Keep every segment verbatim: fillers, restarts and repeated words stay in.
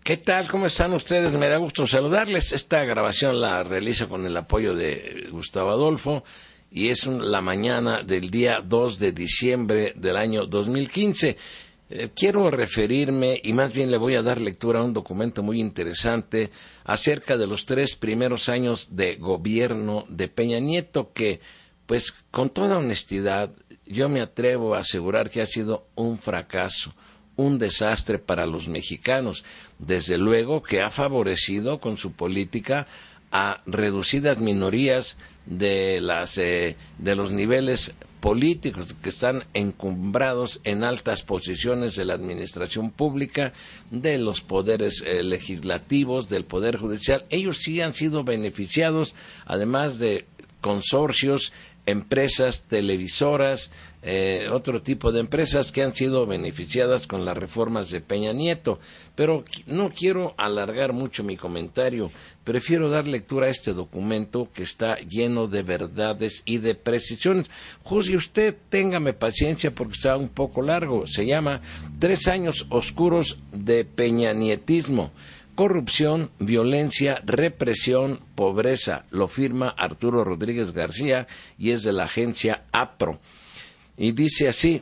¿Qué tal? ¿Cómo están ustedes? Me da gusto saludarles. Esta grabación la realizo con el apoyo de Gustavo Adolfo y es un, la mañana del día dos de diciembre del año dos mil quince. Eh, quiero referirme, y más bien le voy a dar lectura a un documento muy interesante acerca de los tres primeros años de gobierno de Peña Nieto, que, pues, con toda honestidad, yo me atrevo a asegurar que ha sido un fracaso, un desastre para los mexicanos. Desde luego que ha favorecido con su política a reducidas minorías de las eh, de los niveles políticos que están encumbrados en altas posiciones de la administración pública, de los poderes eh, legislativos, del poder judicial. Ellos sí han sido beneficiados, además de consorcios, empresas televisoras, eh, otro tipo de empresas que han sido beneficiadas con las reformas de Peña Nieto. Pero no quiero alargar mucho mi comentario, prefiero dar lectura a este documento que está lleno de verdades y de precisiones. Juzgue usted, téngame paciencia porque está un poco largo. Se llama Tres años oscuros de peñanietismo. Corrupción, violencia, represión, pobreza. Lo firma Arturo Rodríguez García y es de la agencia APRO. Y dice así: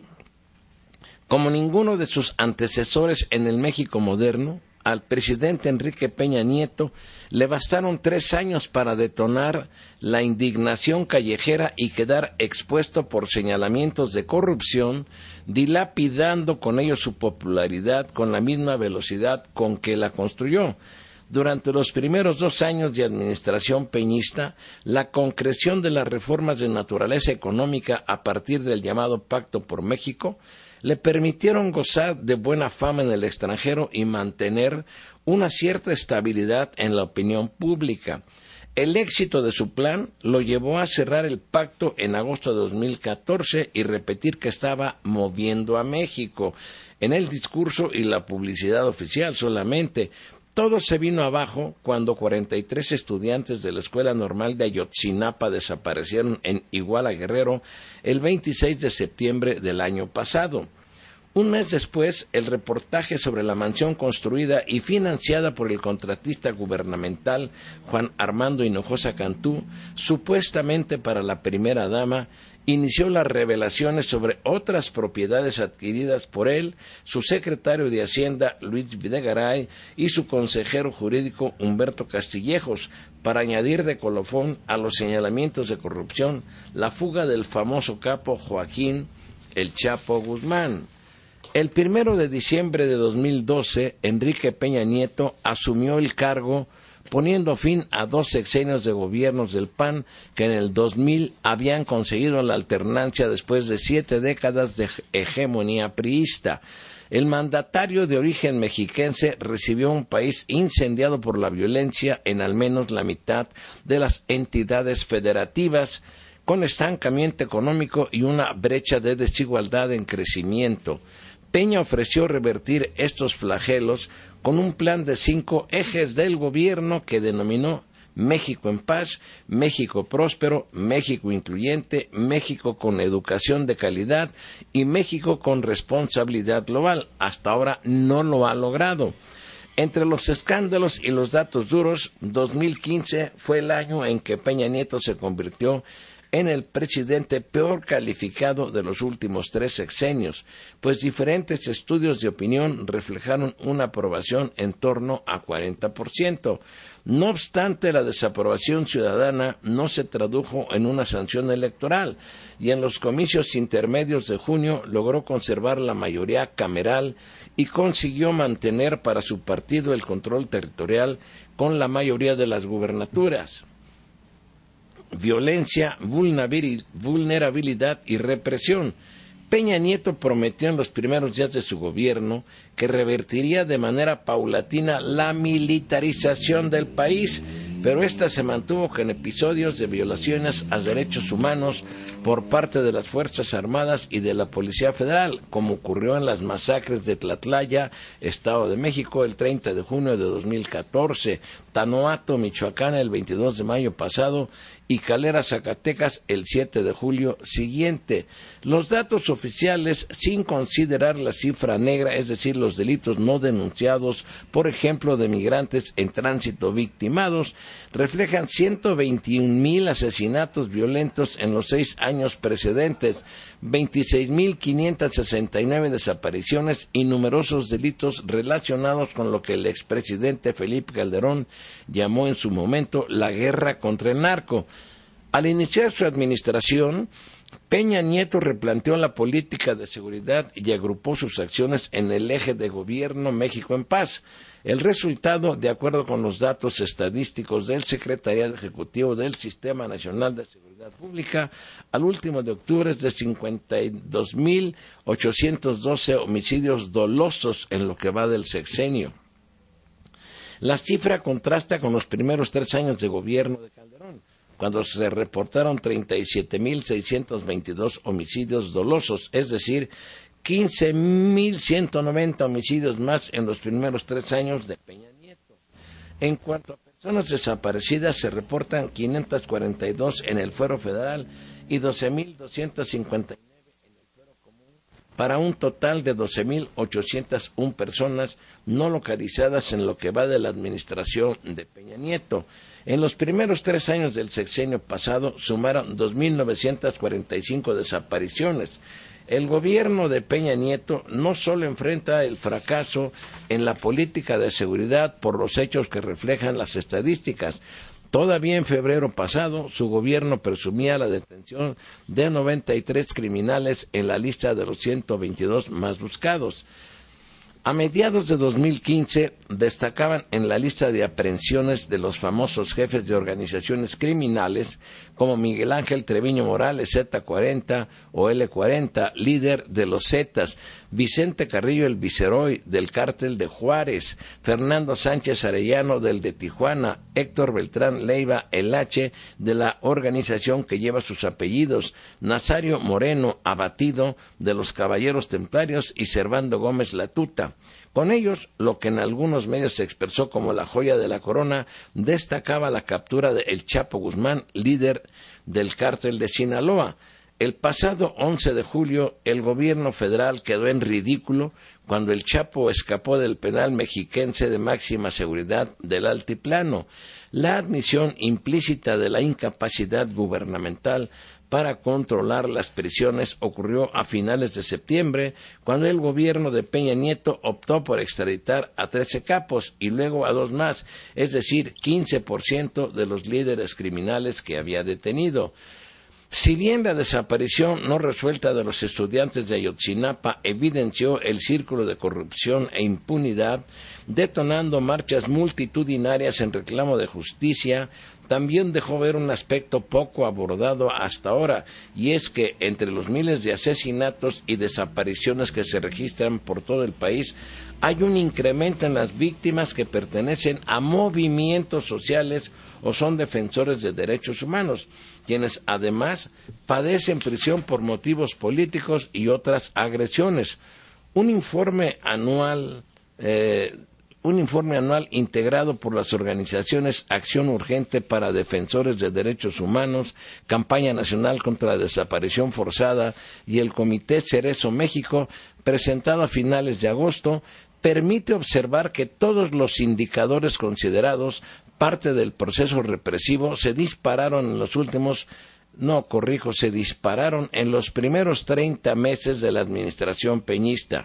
como ninguno de sus antecesores en el México moderno, al presidente Enrique Peña Nieto le bastaron tres años para detonar la indignación callejera y quedar expuesto por señalamientos de corrupción, dilapidando con ello su popularidad con la misma velocidad con que la construyó. Durante los primeros dos años de administración peñista, la concreción de las reformas de naturaleza económica a partir del llamado Pacto por México le permitieron gozar de buena fama en el extranjero y mantener una cierta estabilidad en la opinión pública. El éxito de su plan lo llevó a cerrar el pacto en agosto de dos mil catorce y repetir que estaba moviendo a México en el discurso y la publicidad oficial solamente. Todo se vino abajo cuando cuarenta y tres estudiantes de la Escuela Normal de Ayotzinapa desaparecieron en Iguala Guerrero el veintiséis de septiembre del año pasado. Un mes después, el reportaje sobre la mansión construida y financiada por el contratista gubernamental Juan Armando Hinojosa Cantú, supuestamente para la primera dama, inició las revelaciones sobre otras propiedades adquiridas por él, su secretario de Hacienda Luis Videgaray y su consejero jurídico Humberto Castillejos, para añadir de colofón a los señalamientos de corrupción la fuga del famoso capo Joaquín El Chapo Guzmán. El primero de diciembre de dos mil doce, Enrique Peña Nieto asumió el cargo poniendo fin a dos sexenios de gobiernos del P A N que en el dos mil habían conseguido la alternancia después de siete décadas de hegemonía priista. El mandatario de origen mexiquense recibió un país incendiado por la violencia en al menos la mitad de las entidades federativas, con estancamiento económico y una brecha de desigualdad en crecimiento. Peña ofreció revertir estos flagelos con un plan de cinco ejes del gobierno que denominó México en paz, México próspero, México incluyente, México con educación de calidad y México con responsabilidad global. Hasta ahora no lo ha logrado. Entre los escándalos y los datos duros, dos mil quince fue el año en que Peña Nieto se convirtió en el presidente peor calificado de los últimos tres sexenios, pues diferentes estudios de opinión reflejaron una aprobación en torno a cuarenta por ciento. No obstante, la desaprobación ciudadana no se tradujo en una sanción electoral, y en los comicios intermedios de junio logró conservar la mayoría cameral y consiguió mantener para su partido el control territorial con la mayoría de las gubernaturas. Violencia, vulnerabilidad y represión. Peña Nieto prometió en los primeros días de su gobierno que revertiría de manera paulatina la militarización del país, pero esta se mantuvo con episodios de violaciones a derechos humanos por parte de las Fuerzas Armadas y de la Policía Federal, como ocurrió en las masacres de Tlatlaya, Estado de México, el treinta de junio de dos mil catorce, Tanoato, Michoacán, el veintidós de mayo pasado, y Calera, Zacatecas, el siete de julio siguiente. Los datos oficiales, sin considerar la cifra negra, es decir, los delitos no denunciados, por ejemplo, de migrantes en tránsito victimados, reflejan ciento veintiún mil asesinatos violentos en los seis años precedentes, veintiséis mil quinientas sesenta y nueve desapariciones y numerosos delitos relacionados con lo que el expresidente Felipe Calderón llamó en su momento la guerra contra el narco. Al iniciar su administración, Peña Nieto replanteó la política de seguridad y agrupó sus acciones en el eje de gobierno México en Paz. El resultado, de acuerdo con los datos estadísticos del Secretariado Ejecutivo del Sistema Nacional de Seguridad Pública, al último de octubre es de cincuenta y dos mil ochocientos doce homicidios dolosos en lo que va del sexenio. La cifra contrasta con los primeros tres años de gobierno de Calderón, cuando se reportaron treinta y siete mil seiscientos veintidós homicidios dolosos, es decir, quince mil ciento noventa homicidios más en los primeros tres años de Peña Nieto. En cuanto a personas desaparecidas, se reportan quinientas cuarenta y dos en el fuero federal y doce mil doscientos cincuenta y nueve en el fuero común, para un total de doce mil ochocientas una personas no localizadas en lo que va de la administración de Peña Nieto. En los primeros tres años del sexenio pasado sumaron dos mil novecientas cuarenta y cinco desapariciones. El gobierno de Peña Nieto no solo enfrenta el fracaso en la política de seguridad por los hechos que reflejan las estadísticas. Todavía en febrero pasado, su gobierno presumía la detención de noventa y tres criminales en la lista de los ciento veintidós más buscados. A mediados de dos mil quince destacaban en la lista de aprehensiones de los famosos jefes de organizaciones criminales como Miguel Ángel Treviño Morales, zeta cuarenta o ele cuarenta, líder de los Zetas, Vicente Carrillo el Viceroy del cártel de Juárez, Fernando Sánchez Arellano del de Tijuana, Héctor Beltrán Leiva el H de la organización que lleva sus apellidos, Nazario Moreno Abatido de los Caballeros Templarios y Servando Gómez Latuta. Con ellos, lo que en algunos medios se expresó como la joya de la corona, destacaba la captura de El Chapo Guzmán, líder del cártel de Sinaloa. El pasado once de julio, el gobierno federal quedó en ridículo cuando el Chapo escapó del penal mexiquense de máxima seguridad del Altiplano. La admisión implícita de la incapacidad gubernamental para controlar las prisiones ocurrió a finales de septiembre, cuando el gobierno de Peña Nieto optó por extraditar a trece capos y luego a dos más, es decir, quince por ciento de los líderes criminales que había detenido. Si bien la desaparición no resuelta de los estudiantes de Ayotzinapa evidenció el círculo de corrupción e impunidad, detonando marchas multitudinarias en reclamo de justicia, también dejó ver un aspecto poco abordado hasta ahora, y es que entre los miles de asesinatos y desapariciones que se registran por todo el país, hay un incremento en las víctimas que pertenecen a movimientos sociales o son defensores de derechos humanos, quienes además padecen prisión por motivos políticos y otras agresiones. Un informe anual eh, un informe anual integrado por las organizaciones Acción Urgente para Defensores de Derechos Humanos, Campaña Nacional contra la Desaparición Forzada y el Comité Cerezo México, presentado a finales de agosto, permite observar que todos los indicadores considerados parte del proceso represivo se dispararon en los últimos, no corrijo, se dispararon en los primeros treinta meses de la administración peñista.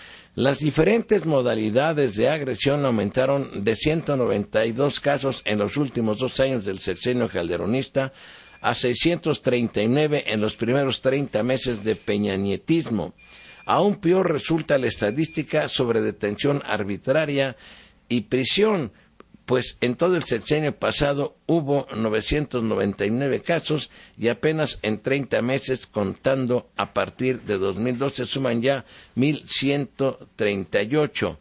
Las diferentes modalidades de agresión aumentaron de ciento noventa y dos casos en los últimos dos años del sexenio calderonista a seiscientos treinta y nueve en los primeros treinta meses de peñanietismo. Aún peor resulta la estadística sobre detención arbitraria y prisión, pues en todo el sexenio pasado hubo novecientos noventa y nueve casos y apenas en treinta meses, contando a partir de dos mil doce, suman ya mil ciento treinta y ocho.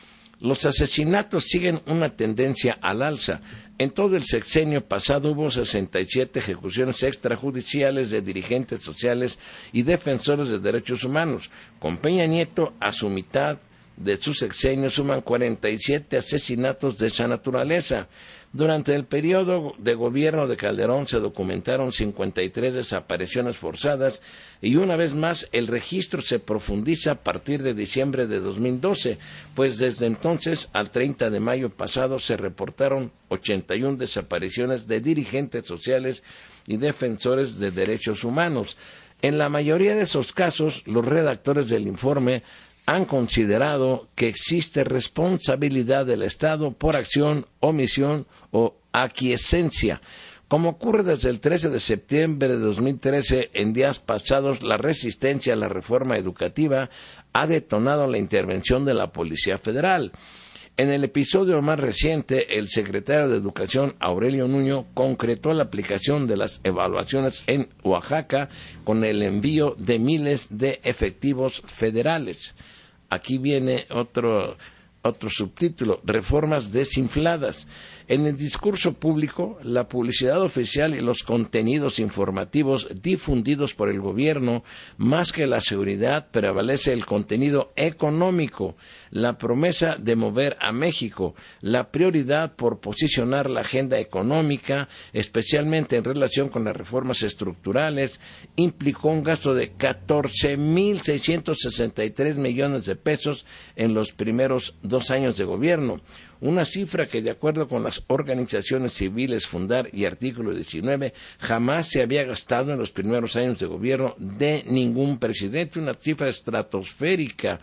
Los asesinatos siguen una tendencia al alza. En todo el sexenio pasado hubo sesenta y siete ejecuciones extrajudiciales de dirigentes sociales y defensores de derechos humanos, con Peña Nieto a su mitad de su sexenio suman cuarenta y siete asesinatos de esa naturaleza. Durante el periodo de gobierno de Calderón se documentaron cincuenta y tres desapariciones forzadas y una vez más el registro se profundiza a partir de diciembre de dos mil doce, pues desde entonces al treinta de mayo pasado se reportaron ochenta y una desapariciones de dirigentes sociales y defensores de derechos humanos. En la mayoría de esos casos, los redactores del informe han considerado que existe responsabilidad del Estado por acción, omisión o aquiescencia. Como ocurre desde el trece de septiembre de dos mil trece, en días pasados, la resistencia a la reforma educativa ha detonado la intervención de la Policía Federal. En el episodio más reciente, el secretario de Educación, Aurelio Nuño, concretó la aplicación de las evaluaciones en Oaxaca con el envío de miles de efectivos federales. Aquí viene otro, otro subtítulo, reformas desinfladas. En el discurso público, la publicidad oficial y los contenidos informativos difundidos por el gobierno, más que la seguridad, prevalece el contenido económico, la promesa de mover a México, la prioridad por posicionar la agenda económica, especialmente en relación con las reformas estructurales, implicó un gasto de catorce mil seiscientos sesenta y tres millones de pesos en los primeros dos años de gobierno. Una cifra que, de acuerdo con las organizaciones civiles Fundar y Artículo diecinueve, jamás se había gastado en los primeros años de gobierno de ningún presidente, una cifra estratosférica.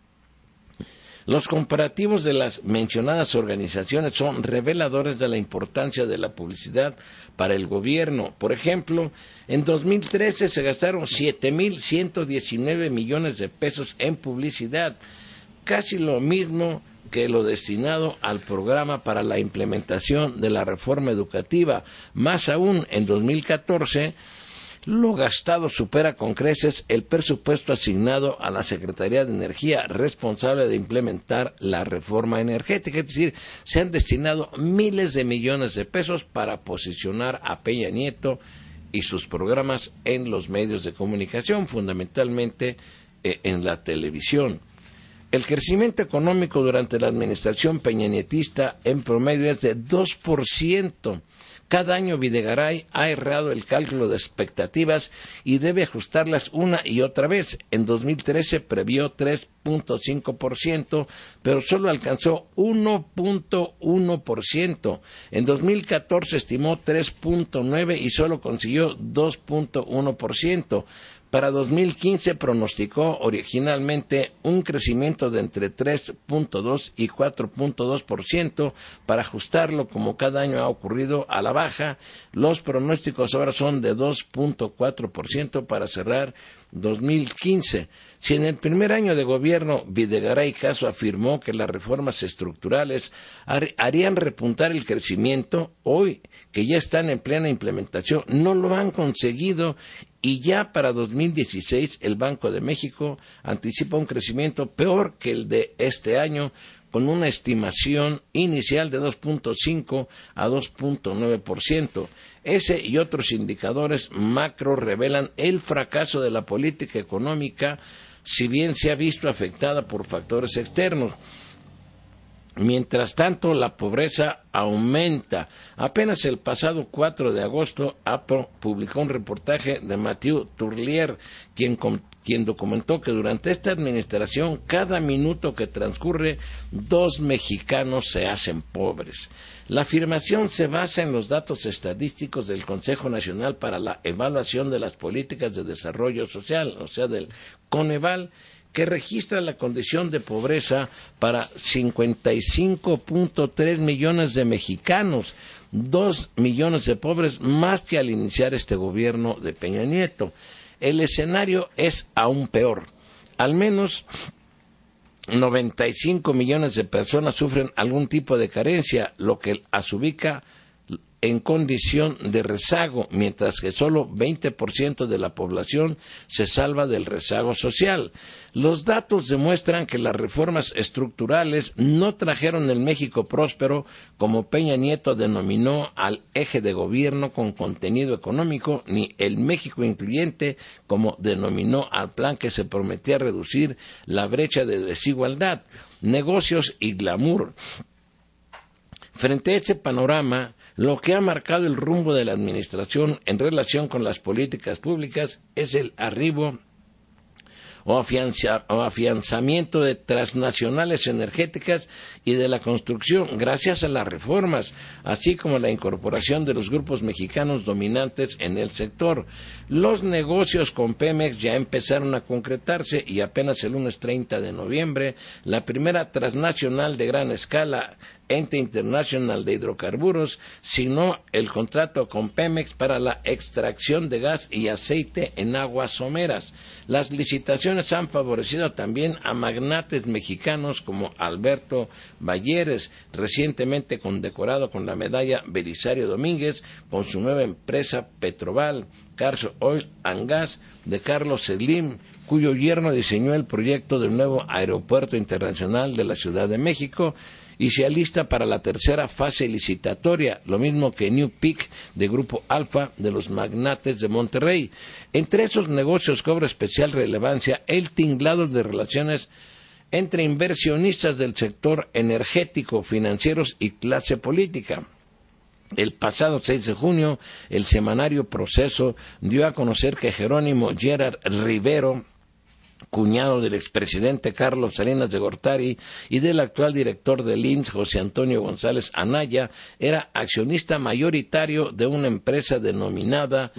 Los comparativos de las mencionadas organizaciones son reveladores de la importancia de la publicidad para el gobierno. Por ejemplo, en dos mil trece se gastaron siete mil ciento diecinueve millones de pesos en publicidad, casi lo mismo que lo destinado al programa para la implementación de la reforma educativa. Más aún, en dos mil catorce, lo gastado supera con creces el presupuesto asignado a la Secretaría de Energía, responsable de implementar la reforma energética. Es decir, se han destinado miles de millones de pesos para posicionar a Peña Nieto y sus programas en los medios de comunicación, fundamentalmente eh, en la televisión. El crecimiento económico durante la administración peñanietista en promedio es de dos por ciento. Cada año Videgaray ha errado el cálculo de expectativas y debe ajustarlas una y otra vez. En dos mil trece previó tres punto cinco por ciento, pero solo alcanzó uno punto uno por ciento. En dos mil catorce estimó tres punto nueve por ciento y solo consiguió dos punto uno por ciento. Para dos mil quince pronosticó originalmente un crecimiento de entre tres punto dos y cuatro punto dos por ciento. Para ajustarlo, como cada año ha ocurrido, a la baja. Los pronósticos ahora son de dos punto cuatro por ciento para cerrar dos mil quince. Si en el primer año de gobierno Videgaray Caso afirmó que las reformas estructurales harían repuntar el crecimiento, hoy que ya están en plena implementación, no lo han conseguido. Y ya para dos mil dieciséis el Banco de México anticipa un crecimiento peor que el de este año, con una estimación inicial de dos punto cinco a dos punto nueve por ciento. Ese y otros indicadores macro revelan el fracaso de la política económica, si bien se ha visto afectada por factores externos. Mientras tanto, la pobreza aumenta. Apenas el pasado cuatro de agosto, APO publicó un reportaje de Mathieu Tourlier, quien, quien documentó que durante esta administración, cada minuto que transcurre, dos mexicanos se hacen pobres. La afirmación se basa en los datos estadísticos del Consejo Nacional para la Evaluación de las Políticas de Desarrollo Social, o sea, del Coneval, que registra la condición de pobreza para cincuenta y cinco punto tres millones de mexicanos, dos millones de pobres más que al iniciar este gobierno de Peña Nieto. El escenario es aún peor. Al menos noventa y cinco millones de personas sufren algún tipo de carencia, lo que las ubica en condición de rezago, mientras que solo veinte por ciento de la población se salva del rezago social. Los datos demuestran que las reformas estructurales no trajeron el México próspero, como Peña Nieto denominó al eje de gobierno con contenido económico, ni el México incluyente, como denominó al plan que se prometía reducir la brecha de desigualdad, negocios y glamour. Frente a ese panorama, lo que ha marcado el rumbo de la administración en relación con las políticas públicas es el arribo o, afianza, o afianzamiento de transnacionales energéticas y de la construcción, gracias a las reformas, así como la incorporación de los grupos mexicanos dominantes en el sector. Los negocios con Pemex ya empezaron a concretarse y apenas el lunes treinta de noviembre, la primera transnacional de gran escala, Ente Internacional de Hidrocarburos, signó el contrato con Pemex para la extracción de gas y aceite en aguas someras. Las licitaciones han favorecido también a magnates mexicanos como Alberto Balleres, recientemente condecorado con la medalla Belisario Domínguez, con su nueva empresa Petroval, Cars Oil and Gas, de Carlos Slim, cuyo yerno diseñó el proyecto del nuevo Aeropuerto Internacional de la Ciudad de México, y se alista para la tercera fase licitatoria, lo mismo que New Peak de Grupo Alfa de los magnates de Monterrey. Entre esos negocios cobra especial relevancia el tinglado de relaciones entre inversionistas del sector energético, financieros y clase política. El pasado seis de junio, el semanario Proceso dio a conocer que Jerónimo Gerard Rivero, cuñado del expresidente Carlos Salinas de Gortari y del actual director del I M S S, José Antonio González Anaya, era accionista mayoritario de una empresa denominada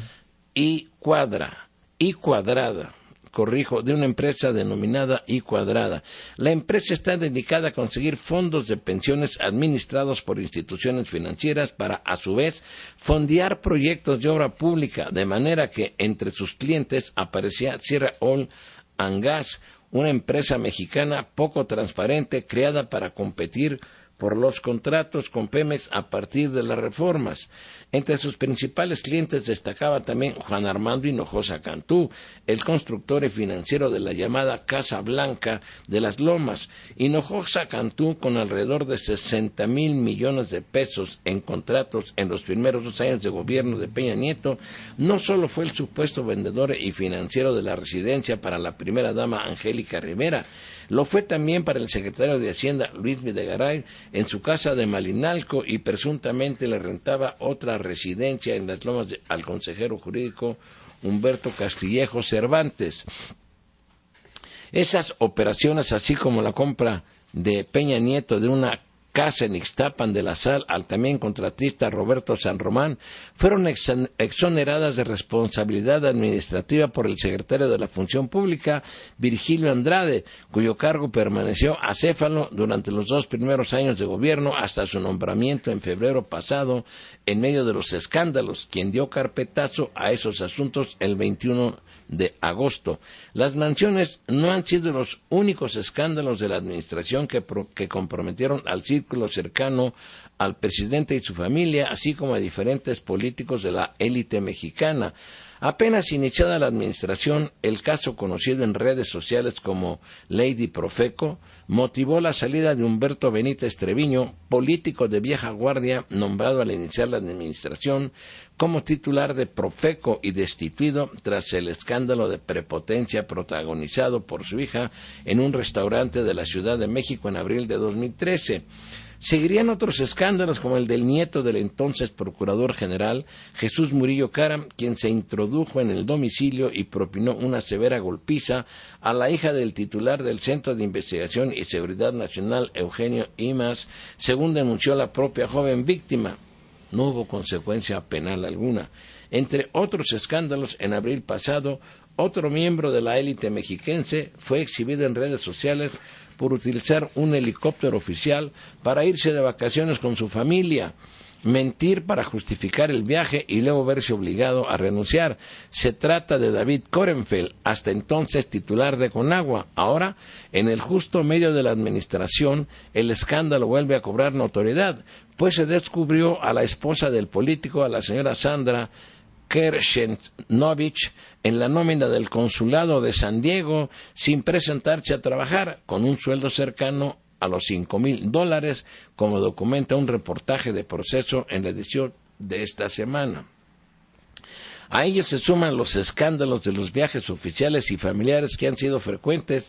I Cuadra, I Cuadrada, corrijo, de una empresa denominada I Cuadrada. La empresa está dedicada a conseguir fondos de pensiones administrados por instituciones financieras para, a su vez, fondear proyectos de obra pública, de manera que entre sus clientes aparecía Sierra Oil and Gas, una empresa mexicana poco transparente creada para competir por los contratos con Pemex a partir de las reformas. Entre sus principales clientes destacaba también Juan Armando Hinojosa Cantú, el constructor y financiero de la llamada Casa Blanca de las Lomas. Hinojosa Cantú, con alrededor de sesenta mil millones de pesos en contratos en los primeros dos años de gobierno de Peña Nieto, no solo fue el supuesto vendedor y financiero de la residencia para la primera dama Angélica Rivera, lo fue también para el secretario de Hacienda Luis Videgaray en su casa de Malinalco, y presuntamente le rentaba otra residencia en las Lomas de, al consejero jurídico Humberto Castillejo Cervantes. Esas operaciones, así como la compra de Peña Nieto de una casa en Ixtapan de la Sal al también contratista Roberto San Román, fueron exoneradas de responsabilidad administrativa por el secretario de la Función Pública, Virgilio Andrade, cuyo cargo permaneció acéfalo durante los dos primeros años de gobierno hasta su nombramiento en febrero pasado, en medio de los escándalos, quien dio carpetazo a esos asuntos el veintiuno de agosto. Las mansiones no han sido los únicos escándalos de la administración que, pro, que comprometieron al círculo cercano al presidente y su familia, así como a diferentes políticos de la élite mexicana. Apenas iniciada la administración, el caso conocido en redes sociales como Lady Profeco motivó la salida de Humberto Benítez Treviño, político de vieja guardia nombrado al iniciar la administración como titular de Profeco y destituido tras el escándalo de prepotencia protagonizado por su hija en un restaurante de la Ciudad de México en abril de dos mil trece. Seguirían otros escándalos como el del nieto del entonces Procurador General, Jesús Murillo Caram, quien se introdujo en el domicilio y propinó una severa golpiza a la hija del titular del Centro de Investigación y Seguridad Nacional, Eugenio Imas, según denunció la propia joven víctima. No hubo consecuencia penal alguna. Entre otros escándalos, en abril pasado, otro miembro de la élite mexiquense fue exhibido en redes sociales por utilizar un helicóptero oficial para irse de vacaciones con su familia. mentir para justificar el viaje y luego verse obligado a renunciar. Se trata de David Korenfeld, hasta entonces titular de Conagua. Ahora, en el justo medio de la administración, el escándalo vuelve a cobrar notoriedad, pues se descubrió a la esposa del político, a la señora Sandra Kershenovich, en la nómina del consulado de San Diego, sin presentarse a trabajar, con un sueldo cercano a los cinco mil dólares, como documenta un reportaje de Proceso en la edición de esta semana. A ellos se suman los escándalos de los viajes oficiales y familiares que han sido frecuentes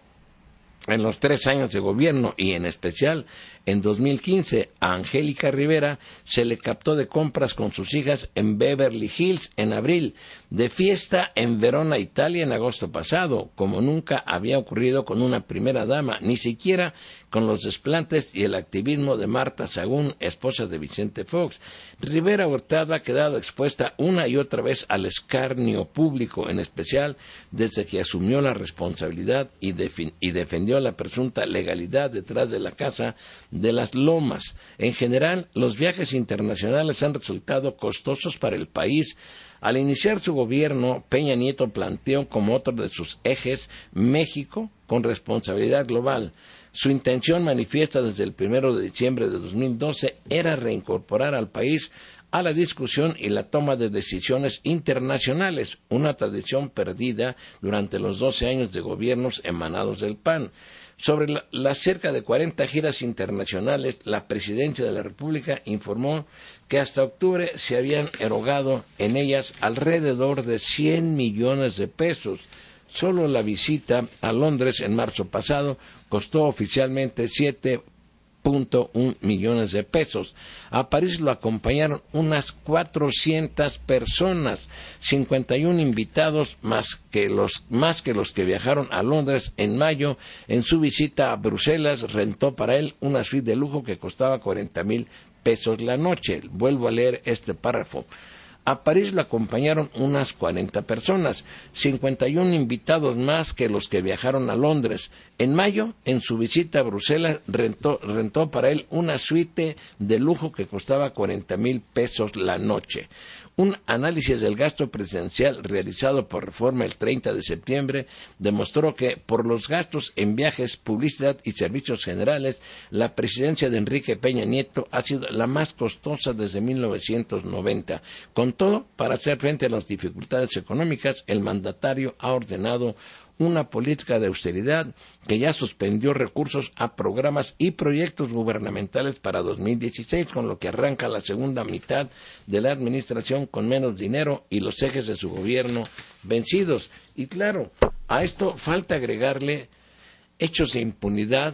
en los tres años de gobierno y en especial en dos mil quince a Angélica Rivera se le captó de compras con sus hijas en Beverly Hills en abril, de fiesta en Verona, Italia en agosto pasado, como nunca había ocurrido con una primera dama, ni siquiera con los desplantes y el activismo de Marta Sagún, esposa de Vicente Fox. Rivera Hurtado ha quedado expuesta una y otra vez al escarnio público, en especial desde que asumió la responsabilidad y, defi- y defendió la presunta legalidad detrás de la Casa de las Lomas. En general, los viajes internacionales han resultado costosos para el país. Al iniciar su gobierno, Peña Nieto planteó como otro de sus ejes México con responsabilidad global. Su intención manifiesta desde el primero de diciembre de dos mil doce era reincorporar al país a la discusión y la toma de decisiones internacionales, una tradición perdida durante los doce años de gobiernos emanados del P A N. Sobre la, las cerca de cuarenta giras internacionales, la Presidencia de la República informó que hasta octubre se habían erogado en ellas alrededor de cien millones de pesos. Solo la visita a Londres en marzo pasado costó oficialmente siete punto uno millones de pesos. A París lo acompañaron unas cuatrocientas personas, cincuenta y uno invitados más que los más que los que viajaron a Londres en mayo. En su visita a Bruselas rentó para él una suite de lujo que costaba cuarenta mil pesos la noche. Vuelvo a leer este párrafo. A París lo acompañaron unas cuarenta personas, cincuenta y uno invitados más que los que viajaron a Londres. En mayo, en su visita a Bruselas, rentó, rentó para él una suite de lujo que costaba cuarenta mil pesos la noche. Un análisis del gasto presidencial realizado por Reforma el treinta de septiembre demostró que por los gastos en viajes, publicidad y servicios generales, la presidencia de Enrique Peña Nieto ha sido la más costosa desde mil novecientos noventa. Con todo, para hacer frente a las dificultades económicas, el mandatario ha ordenado una política de austeridad que ya suspendió recursos a programas y proyectos gubernamentales para dos mil dieciséis, con lo que arranca la segunda mitad de la administración con menos dinero y los ejes de su gobierno vencidos. Y claro, a esto falta agregarle hechos de impunidad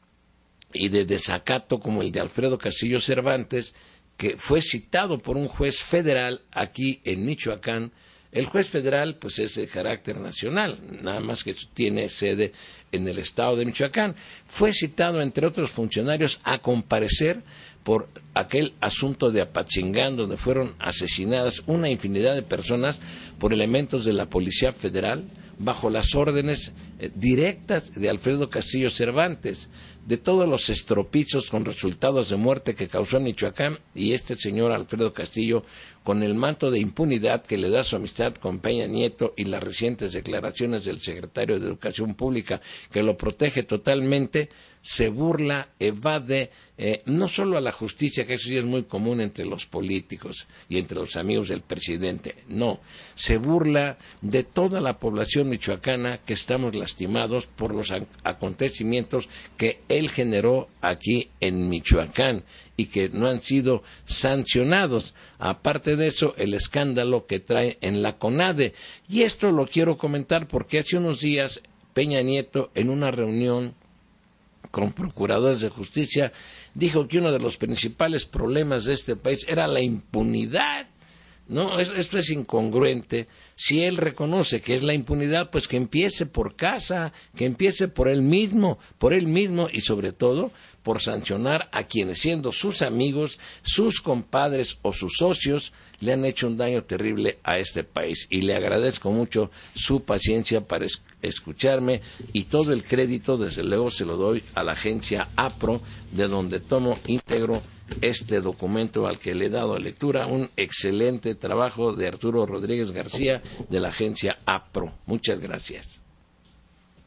y de desacato como el de Alfredo Castillo Cervantes, que fue citado por un juez federal aquí en Michoacán. El juez federal, pues, es de carácter nacional, nada más que tiene sede en el estado de Michoacán. Fue citado, entre otros funcionarios, a comparecer por aquel asunto de Apatzingán, donde fueron asesinadas una infinidad de personas por elementos de la Policía Federal, bajo las órdenes eh, directas de Alfredo Castillo Cervantes, de todos los estropicios con resultados de muerte que causó en Michoacán, y este señor Alfredo Castillo, con el manto de impunidad que le da su amistad con Peña Nieto y las recientes declaraciones del secretario de Educación Pública, que lo protege totalmente, se burla, evade, eh, no solo a la justicia, que eso sí es muy común entre los políticos y entre los amigos del presidente, no, se burla de toda la población michoacana que estamos lastimados por los acontecimientos que él generó aquí en Michoacán y que no han sido sancionados. Aparte de eso, el escándalo que trae en la CONADE. Y esto lo quiero comentar porque hace unos días Peña Nieto, en una reunión con procuradores de justicia, dijo que uno de los principales problemas de este país era la impunidad. No, esto es incongruente. Si él reconoce que es la impunidad, pues que empiece por casa, que empiece por él mismo, por él mismo y sobre todo por sancionar a quienes, siendo sus amigos, sus compadres o sus socios, le han hecho un daño terrible a este país. Y le agradezco mucho su paciencia para escucharme, y todo el crédito, desde luego, se lo doy a la agencia APRO, de donde tomo íntegro este documento al que le he dado lectura. Un excelente trabajo de Arturo Rodríguez García, de la agencia APRO. Muchas gracias.